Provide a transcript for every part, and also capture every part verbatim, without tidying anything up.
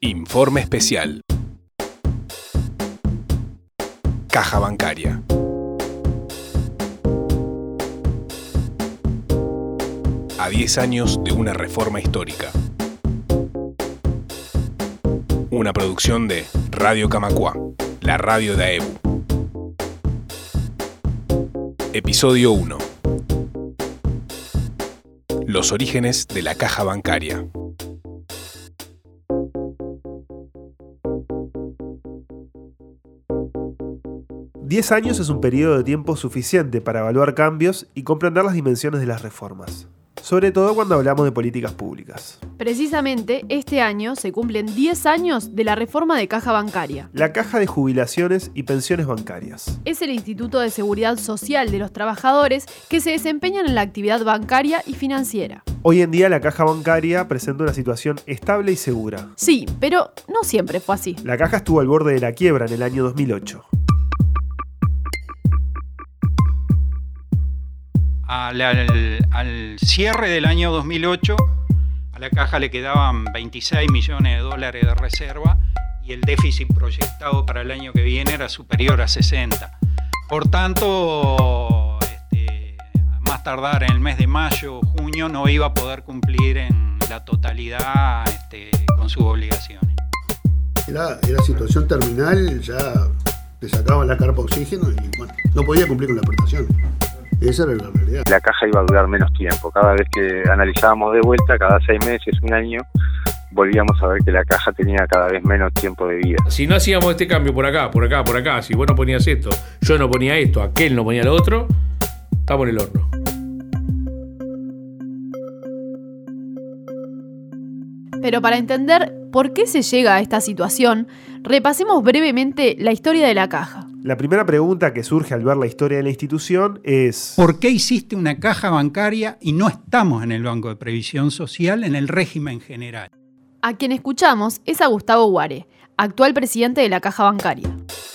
Informe especial. Caja Bancaria. A diez años de una reforma histórica. Una producción de Radio Camacuá, la radio de A E B U. Episodio uno. Los orígenes de la caja bancaria. Diez años es un periodo de tiempo suficiente para evaluar cambios y comprender las dimensiones de las reformas, sobre todo cuando hablamos de políticas públicas. Precisamente, este año se cumplen diez años de la reforma de Caja Bancaria. La Caja de Jubilaciones y Pensiones Bancarias. Es el Instituto de Seguridad Social de los trabajadores que se desempeñan en la actividad bancaria y financiera. Hoy en día la caja bancaria presenta una situación estable y segura. Sí, pero no siempre fue así. La caja estuvo al borde de la quiebra en el año dos mil ocho. Al, al, al cierre del año dos mil ocho, a la caja le quedaban veintiséis millones de dólares de reserva y el déficit proyectado para el año que viene era superior a sesenta. Por tanto, este, a más tardar en el mes de mayo o junio no iba a poder cumplir en la totalidad este, con sus obligaciones. Era, era situación terminal, ya le sacaban la carpa oxígeno y bueno, no podía cumplir con la prestación. Esa era la realidad. La caja iba a durar menos tiempo. Cada vez que analizábamos de vuelta, cada seis meses, un año, volvíamos a ver que la caja tenía cada vez menos tiempo de vida. Si no hacíamos este cambio por acá, por acá, por acá, si vos no ponías esto, yo no ponía esto, aquel no ponía lo otro, estamos en el horno. Pero para entender por qué se llega a esta situación, repasemos brevemente la historia de la caja. La primera pregunta que surge al ver la historia de la institución es: ¿por qué hiciste una caja bancaria y no estamos en el Banco de Previsión Social en el régimen general? A quien escuchamos es a Gustavo Guare, actual presidente de la Caja Bancaria.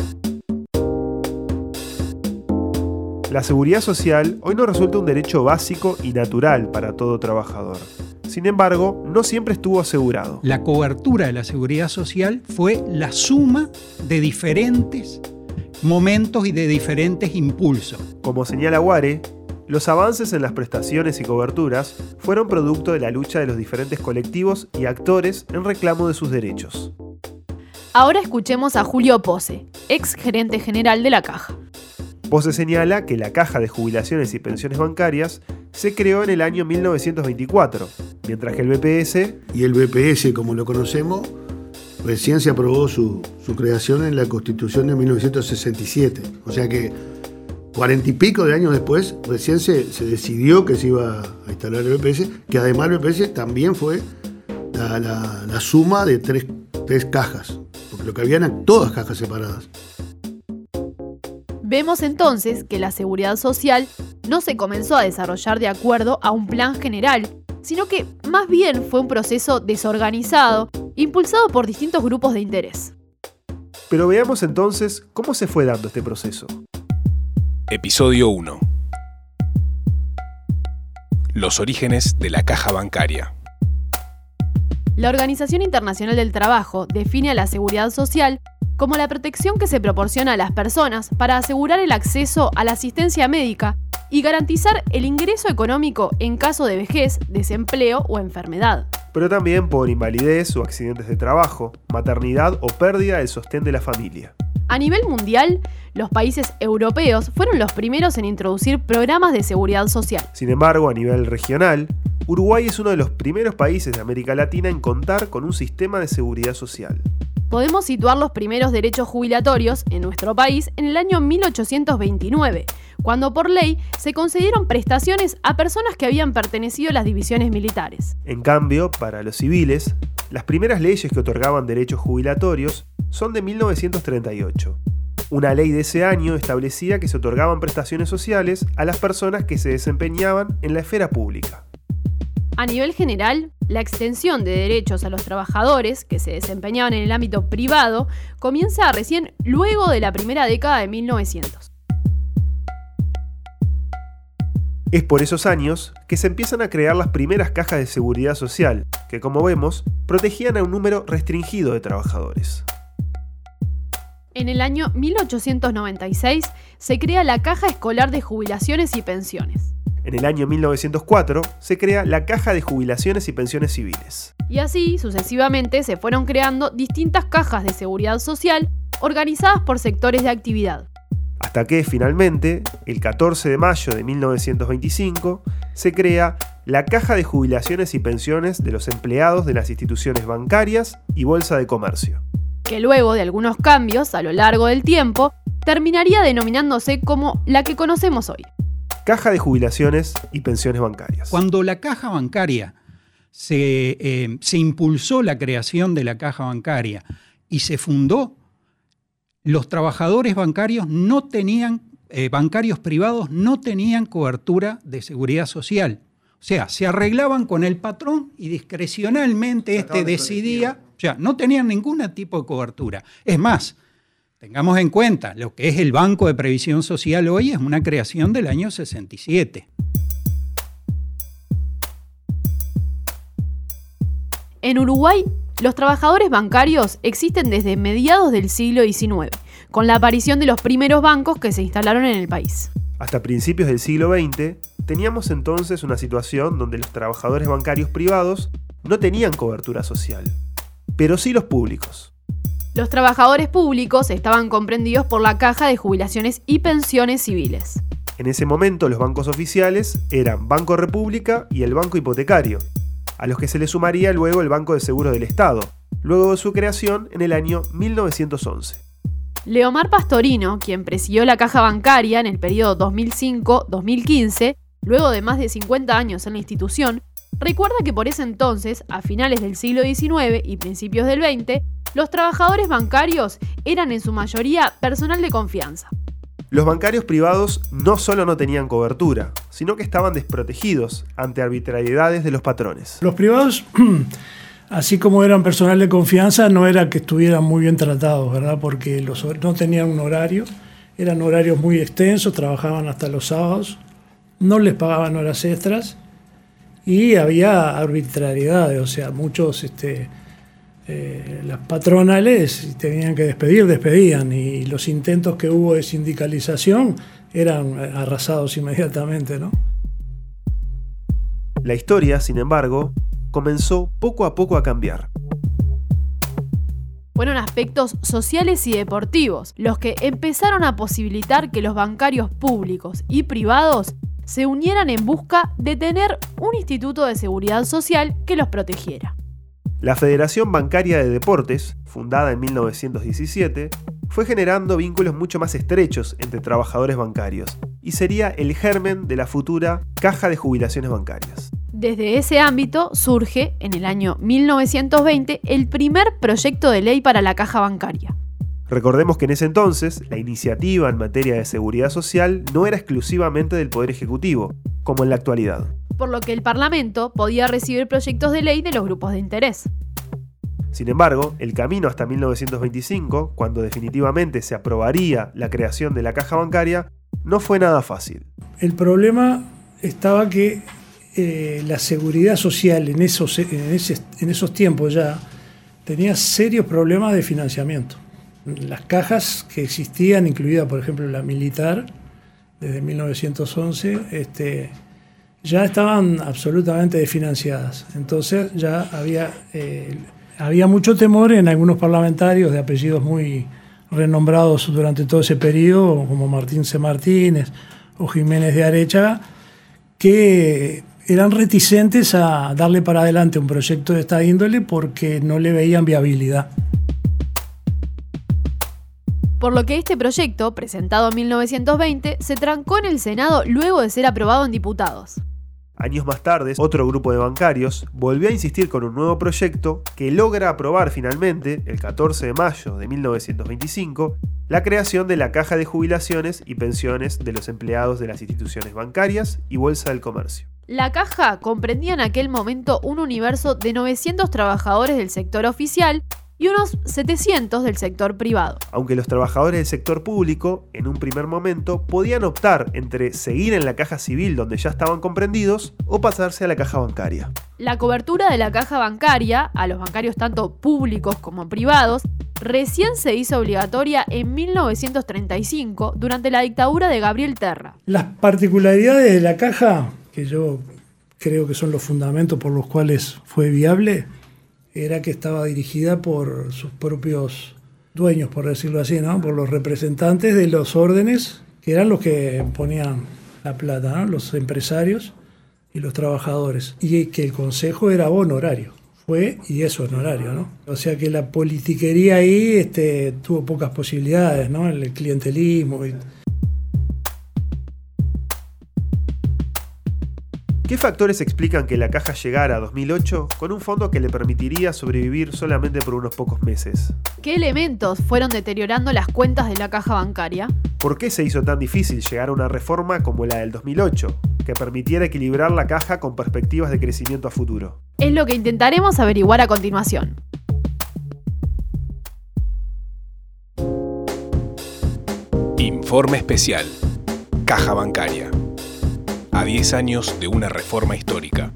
La seguridad social hoy nos resulta un derecho básico y natural para todo trabajador. Sin embargo, no siempre estuvo asegurado. La cobertura de la seguridad social fue la suma de diferentes momentos y de diferentes impulsos. Como señala Guare, los avances en las prestaciones y coberturas fueron producto de la lucha de los diferentes colectivos y actores en reclamo de sus derechos. Ahora escuchemos a Julio Pose, ex gerente general de la Caja. Pose señala que la Caja de Jubilaciones y Pensiones Bancarias se creó en el año mil novecientos veinticuatro, mientras que el B P S... Y el B P S, como lo conocemos, recién se aprobó su, su creación en la Constitución de mil novecientos sesenta y siete. O sea que cuarenta y pico de años después, recién se, se decidió que se iba a instalar el B P S, que además el B P S también fue la, la, la suma de tres, tres cajas, porque lo que habían eran todas cajas separadas. Vemos entonces que la seguridad social no se comenzó a desarrollar de acuerdo a un plan general, sino que más bien fue un proceso desorganizado, impulsado por distintos grupos de interés. Pero veamos entonces cómo se fue dando este proceso. Episodio uno. Los orígenes de la caja bancaria. La Organización Internacional del Trabajo define a la seguridad social como la protección que se proporciona a las personas para asegurar el acceso a la asistencia médica y garantizar el ingreso económico en caso de vejez, desempleo o enfermedad. Pero también por invalidez o accidentes de trabajo, maternidad o pérdida del sostén de la familia. A nivel mundial, los países europeos fueron los primeros en introducir programas de seguridad social. Sin embargo, a nivel regional, Uruguay es uno de los primeros países de América Latina en contar con un sistema de seguridad social. Podemos situar los primeros derechos jubilatorios en nuestro país en el año mil ochocientos veintinueve, cuando por ley se concedieron prestaciones a personas que habían pertenecido a las divisiones militares. En cambio, para los civiles, las primeras leyes que otorgaban derechos jubilatorios son de mil novecientos treinta y ocho. Una ley de ese año establecía que se otorgaban prestaciones sociales a las personas que se desempeñaban en la esfera pública. A nivel general, la extensión de derechos a los trabajadores que se desempeñaban en el ámbito privado comienza recién luego de la primera década de mil novecientos. Es por esos años que se empiezan a crear las primeras cajas de seguridad social, que como vemos, protegían a un número restringido de trabajadores. En el año mil ochocientos noventa y seis se crea la Caja Escolar de Jubilaciones y Pensiones. En el año mil novecientos cuatro se crea la Caja de Jubilaciones y Pensiones Civiles. Y así, sucesivamente, se fueron creando distintas cajas de seguridad social organizadas por sectores de actividad. Hasta que, finalmente, el catorce de mayo de mil novecientos veinticinco, se crea la Caja de Jubilaciones y Pensiones de los empleados de las instituciones bancarias y Bolsa de Comercio, que luego de algunos cambios a lo largo del tiempo, terminaría denominándose como la que conocemos hoy. Caja de Jubilaciones y Pensiones Bancarias. Cuando la caja bancaria se, eh, se impulsó la creación de la caja bancaria y se fundó, los trabajadores bancarios no tenían, eh, bancarios privados no tenían cobertura de seguridad social. O sea, se arreglaban con el patrón y discrecionalmente este decidía, o sea, no tenían ningún tipo de cobertura. Es más, tengamos en cuenta, lo que es el Banco de Previsión Social hoy es una creación del año sesenta y siete. En Uruguay, los trabajadores bancarios existen desde mediados del siglo diecinueve, con la aparición de los primeros bancos que se instalaron en el país. Hasta principios del siglo veinte, teníamos entonces una situación donde los trabajadores bancarios privados no tenían cobertura social, pero sí los públicos. Los trabajadores públicos estaban comprendidos por la Caja de Jubilaciones y Pensiones Civiles. En ese momento los bancos oficiales eran Banco República y el Banco Hipotecario, a los que se le sumaría luego el Banco de Seguros del Estado, luego de su creación en el año mil novecientos once. Leomar Pastorino, quien presidió la caja bancaria en el periodo dos mil cinco a dos mil quince, luego de más de cincuenta años en la institución, recuerda que por ese entonces, a finales del siglo diecinueve y principios del veinte, los trabajadores bancarios eran en su mayoría personal de confianza. Los bancarios privados no solo no tenían cobertura, sino que estaban desprotegidos ante arbitrariedades de los patrones. Los privados, así como eran personal de confianza, no era que estuvieran muy bien tratados, ¿verdad? Porque los, no tenían un horario, eran horarios muy extensos, trabajaban hasta los sábados, no les pagaban horas extras y había arbitrariedades, o sea, muchos... Este, Eh, las patronales tenían que despedir, despedían, y los intentos que hubo de sindicalización eran arrasados inmediatamente, ¿no? La historia, sin embargo, comenzó poco a poco a cambiar. Fueron aspectos sociales y deportivos los que empezaron a posibilitar que los bancarios públicos y privados se unieran en busca de tener un instituto de seguridad social que los protegiera. La Federación Bancaria de Deportes, fundada en mil novecientos diecisiete, fue generando vínculos mucho más estrechos entre trabajadores bancarios y sería el germen de la futura Caja de Jubilaciones Bancarias. Desde ese ámbito surge, en el año mil novecientos veinte, el primer proyecto de ley para la caja bancaria. Recordemos que en ese entonces, la iniciativa en materia de seguridad social no era exclusivamente del Poder Ejecutivo, como en la actualidad, por lo que el Parlamento podía recibir proyectos de ley de los grupos de interés. Sin embargo, el camino hasta mil novecientos veinticinco, cuando definitivamente se aprobaría la creación de la caja bancaria, no fue nada fácil. El problema estaba que eh, la seguridad social en esos, en, ese, en esos tiempos ya tenía serios problemas de financiamiento. Las cajas que existían, incluida por ejemplo la militar, desde mil novecientos once, este, ya estaban absolutamente desfinanciadas. Entonces ya había, eh, había mucho temor en algunos parlamentarios de apellidos muy renombrados durante todo ese periodo, como Martín C. Martínez o Jiménez de Arechaga, que eran reticentes a darle para adelante un proyecto de esta índole porque no le veían viabilidad. Por lo que este proyecto, presentado en mil novecientos veinte, se trancó en el Senado luego de ser aprobado en diputados. Años más tarde, otro grupo de bancarios volvió a insistir con un nuevo proyecto que logra aprobar finalmente, el catorce de mayo de mil novecientos veinticinco, la creación de la Caja de Jubilaciones y Pensiones de los empleados de las instituciones bancarias y Bolsa del Comercio. La caja comprendía en aquel momento un universo de novecientos trabajadores del sector oficial y unos setecientos del sector privado. Aunque los trabajadores del sector público, en un primer momento, podían optar entre seguir en la caja civil donde ya estaban comprendidos o pasarse a la caja bancaria. La cobertura de la caja bancaria, a los bancarios tanto públicos como privados, recién se hizo obligatoria en mil novecientos treinta y cinco durante la dictadura de Gabriel Terra. Las particularidades de la caja, que yo creo que son los fundamentos por los cuales fue viable, era que estaba dirigida por sus propios dueños, por decirlo así, ¿no? Por los representantes de los órdenes, que eran los que ponían la plata, ¿no? Los empresarios y los trabajadores. Y que el consejo era honorario. Fue y es honorario, ¿no? O sea que la politiquería ahí este, tuvo pocas posibilidades, ¿no? El clientelismo. Y... ¿Qué factores explican que la caja llegara a dos mil ocho con un fondo que le permitiría sobrevivir solamente por unos pocos meses? ¿Qué elementos fueron deteriorando las cuentas de la caja bancaria? ¿Por qué se hizo tan difícil llegar a una reforma como la del dos mil ocho, que permitiera equilibrar la caja con perspectivas de crecimiento a futuro? Es lo que intentaremos averiguar a continuación. Informe especial. Caja bancaria. A diez años de una reforma histórica.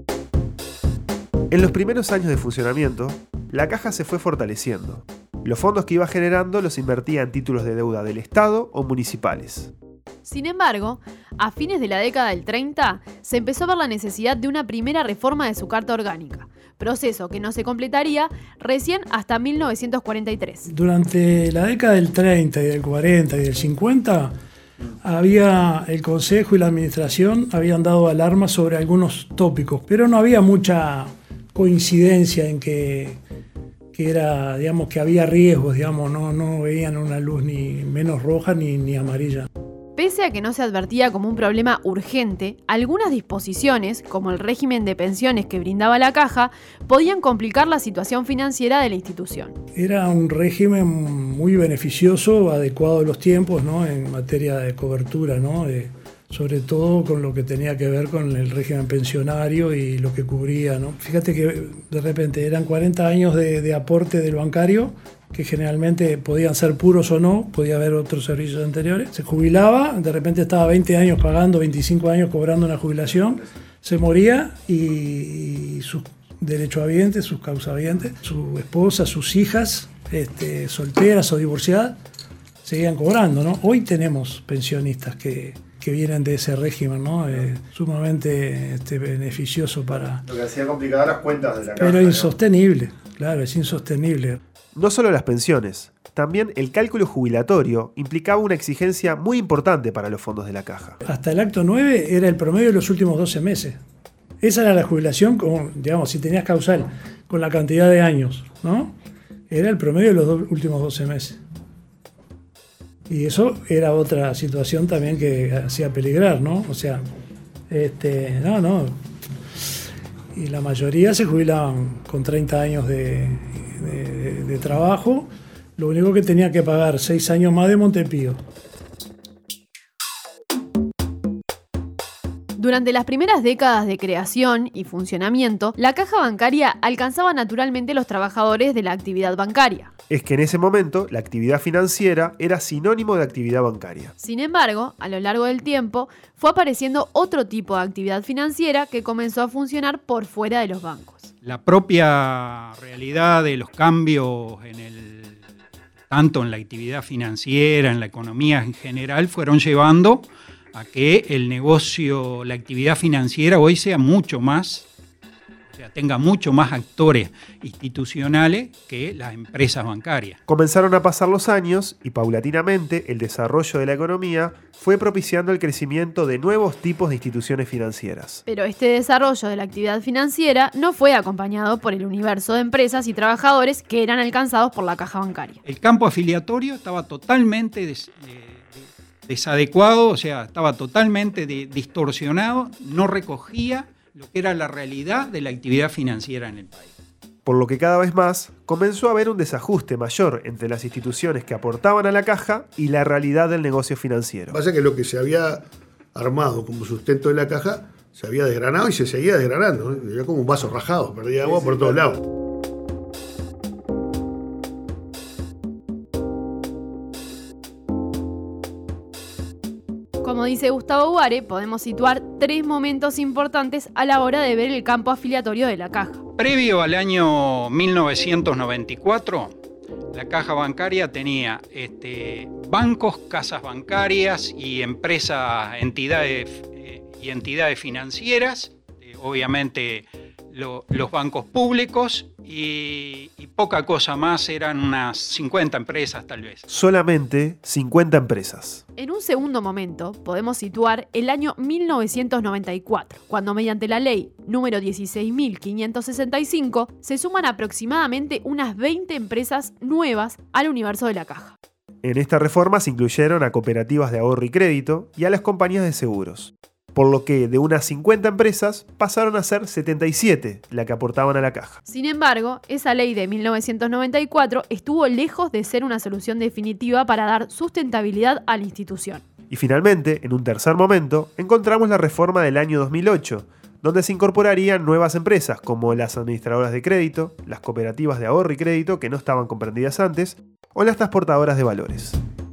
En los primeros años de funcionamiento, la caja se fue fortaleciendo. Los fondos que iba generando los invertía en títulos de deuda del Estado o municipales. Sin embargo, a fines de la década del treinta, se empezó a ver la necesidad de una primera reforma de su Carta Orgánica, proceso que no se completaría recién hasta mil novecientos cuarenta y tres. Durante la década del treinta y del cuarenta y del cincuenta, había el Consejo y la Administración habían dado alarma sobre algunos tópicos, pero no había mucha coincidencia en que, que era, digamos, que había riesgos, digamos, no, no veían una luz ni menos roja ni, ni amarilla. Pese a que no se advertía como un problema urgente, algunas disposiciones, como el régimen de pensiones que brindaba la caja, podían complicar la situación financiera de la institución. Era un régimen muy beneficioso, adecuado a los tiempos, ¿no? En materia de cobertura, ¿no? De, sobre todo con lo que tenía que ver con el régimen pensionario y lo que cubría, ¿no? Fíjate que de repente eran cuarenta años de, de aporte del bancario, que generalmente podían ser puros o no, podía haber otros servicios anteriores. Se jubilaba, de repente estaba veinte años pagando, veinticinco años cobrando una jubilación, se moría y, y sus derechohabientes, sus causahabientes, su esposa, sus hijas, este, solteras o divorciadas, seguían cobrando, ¿no? Hoy tenemos pensionistas que, que vienen de ese régimen, ¿no? Eh, sumamente este, beneficioso para... Lo que hacía complicadas las cuentas de la caja. Pero insostenible, ¿no? Claro, es insostenible. No solo las pensiones, también el cálculo jubilatorio implicaba una exigencia muy importante para los fondos de la caja. Hasta el acto nueve era el promedio de los últimos doce meses. Esa era la jubilación, como, digamos, si tenías causal con la cantidad de años, ¿no? Era el promedio de los do- últimos doce meses. Y eso era otra situación también que hacía peligrar, ¿no? O sea, este, no, no. Y la mayoría se jubilaban con treinta años de, de, de trabajo. Lo único que tenía que pagar seis años más de Montepío. Durante las primeras décadas de creación y funcionamiento, la caja bancaria alcanzaba naturalmente los trabajadores de la actividad bancaria. Es que en ese momento la actividad financiera era sinónimo de actividad bancaria. Sin embargo, a lo largo del tiempo, fue apareciendo otro tipo de actividad financiera que comenzó a funcionar por fuera de los bancos. La propia realidad de los cambios en el, tanto en la actividad financiera, en la economía en general, fueron llevando a que el negocio, la actividad financiera hoy sea mucho más, o sea, tenga mucho más actores institucionales que las empresas bancarias. Comenzaron a pasar los años y paulatinamente el desarrollo de la economía fue propiciando el crecimiento de nuevos tipos de instituciones financieras. Pero este desarrollo de la actividad financiera no fue acompañado por el universo de empresas y trabajadores que eran alcanzados por la caja bancaria. El campo afiliatorio estaba totalmente des, eh, desadecuado, o sea, estaba totalmente de, distorsionado, no recogía lo que era la realidad de la actividad financiera en el país. Por lo que cada vez más comenzó a haber un desajuste mayor entre las instituciones que aportaban a la caja y la realidad del negocio financiero. Pasa que lo que se había armado como sustento de la caja se había desgranado y se seguía desgranando, ¿no? Era como un vaso rajado, perdía agua por todos lados. Como dice Gustavo Guare, podemos situar tres momentos importantes a la hora de ver el campo afiliatorio de la Caja. Previo al año mil novecientos noventa y cuatro, la Caja Bancaria tenía este, bancos, casas bancarias y empresas, entidades eh, y entidades financieras, eh, obviamente lo, los bancos públicos y, y poca cosa más, eran unas cincuenta empresas tal vez. Solamente cincuenta empresas. En un segundo momento, podemos situar el año mil novecientos noventa y cuatro, cuando mediante la ley número dieciséis mil quinientos sesenta y cinco se suman aproximadamente unas veinte empresas nuevas al universo de la Caja. En esta reforma se incluyeron a cooperativas de ahorro y crédito y a las compañías de seguros, por lo que de unas cincuenta empresas pasaron a ser setenta y siete las que aportaban a la Caja. Sin embargo, esa ley de mil novecientos noventa y cuatro estuvo lejos de ser una solución definitiva para dar sustentabilidad a la institución. Y finalmente, en un tercer momento, encontramos la reforma del año dos mil ocho, donde se incorporarían nuevas empresas como las administradoras de crédito, las cooperativas de ahorro y crédito que no estaban comprendidas antes, o las transportadoras de valores.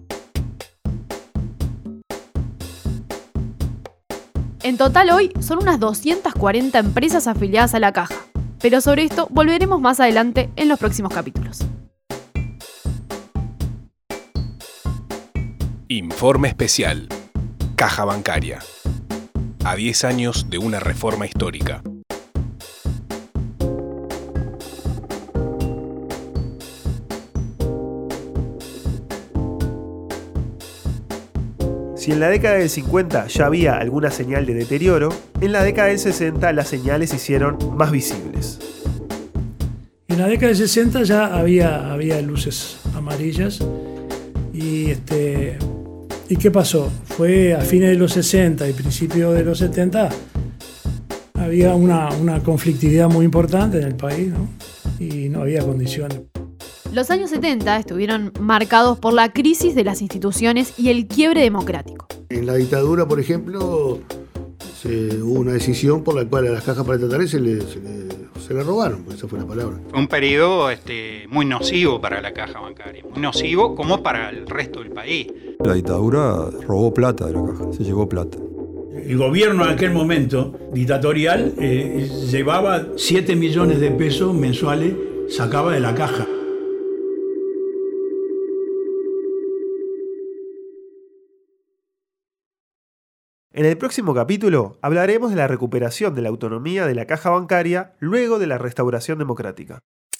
En total hoy son unas doscientas cuarenta empresas afiliadas a la Caja, pero sobre esto volveremos más adelante en los próximos capítulos. Informe especial. Caja Bancaria. A diez años de una reforma histórica. Si en la década del cincuenta ya había alguna señal de deterioro, en la década del sesenta las señales se hicieron más visibles. En la década del sesenta ya había, había luces amarillas. Y, este, ¿Y qué pasó? Fue a fines de los sesenta y principios de los setenta, había una, una conflictividad muy importante en el país, ¿no? Y no había condiciones. Los años setenta estuvieron marcados por la crisis de las instituciones y el quiebre democrático. En la dictadura, por ejemplo, se, hubo una decisión por la cual a las cajas paraestatales se le, se le, se le robaron, esa fue la palabra. Fue un periodo este, muy nocivo para la Caja Bancaria, muy nocivo como para el resto del país. La dictadura robó plata de la Caja, se llevó plata. El gobierno en aquel momento, dictatorial, eh, llevaba siete millones de pesos mensuales, sacaba de la Caja. En el próximo capítulo hablaremos de la recuperación de la autonomía de la Caja Bancaria luego de la restauración democrática.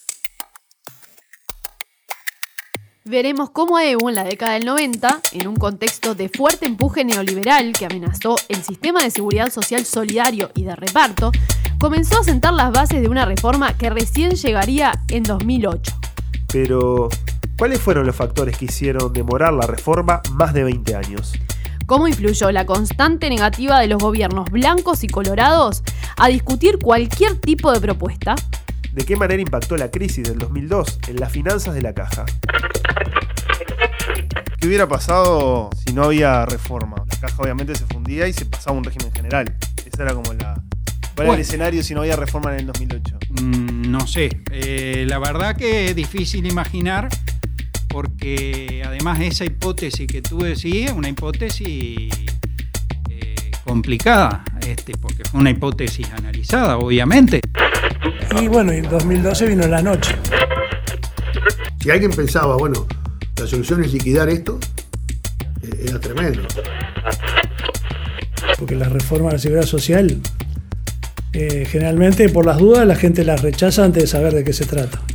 Veremos cómo Evo en la década del noventa, en un contexto de fuerte empuje neoliberal que amenazó el sistema de seguridad social solidario y de reparto, comenzó a sentar las bases de una reforma que recién llegaría en dos mil ocho. Pero, ¿cuáles fueron los factores que hicieron demorar la reforma más de veinte años? ¿Cómo influyó la constante negativa de los gobiernos blancos y colorados a discutir cualquier tipo de propuesta? ¿De qué manera impactó la crisis del dos mil dos en las finanzas de la Caja? ¿Qué hubiera pasado si no había reforma? La Caja obviamente se fundía y se pasaba a un régimen general. Esa era como la... ¿Cuál era el escenario si no había reforma en el dos mil ocho? Mm, no sé. Eh, la verdad que es difícil imaginar, porque además esa hipótesis que tú decías, una hipótesis eh, complicada, este, porque fue una hipótesis analizada, obviamente. Y bueno, en dos mil doce vino la noche. Si alguien pensaba, bueno, la solución es liquidar esto, eh, era tremendo. Porque la reforma de la seguridad social, eh, generalmente por las dudas la gente las rechaza antes de saber de qué se trata.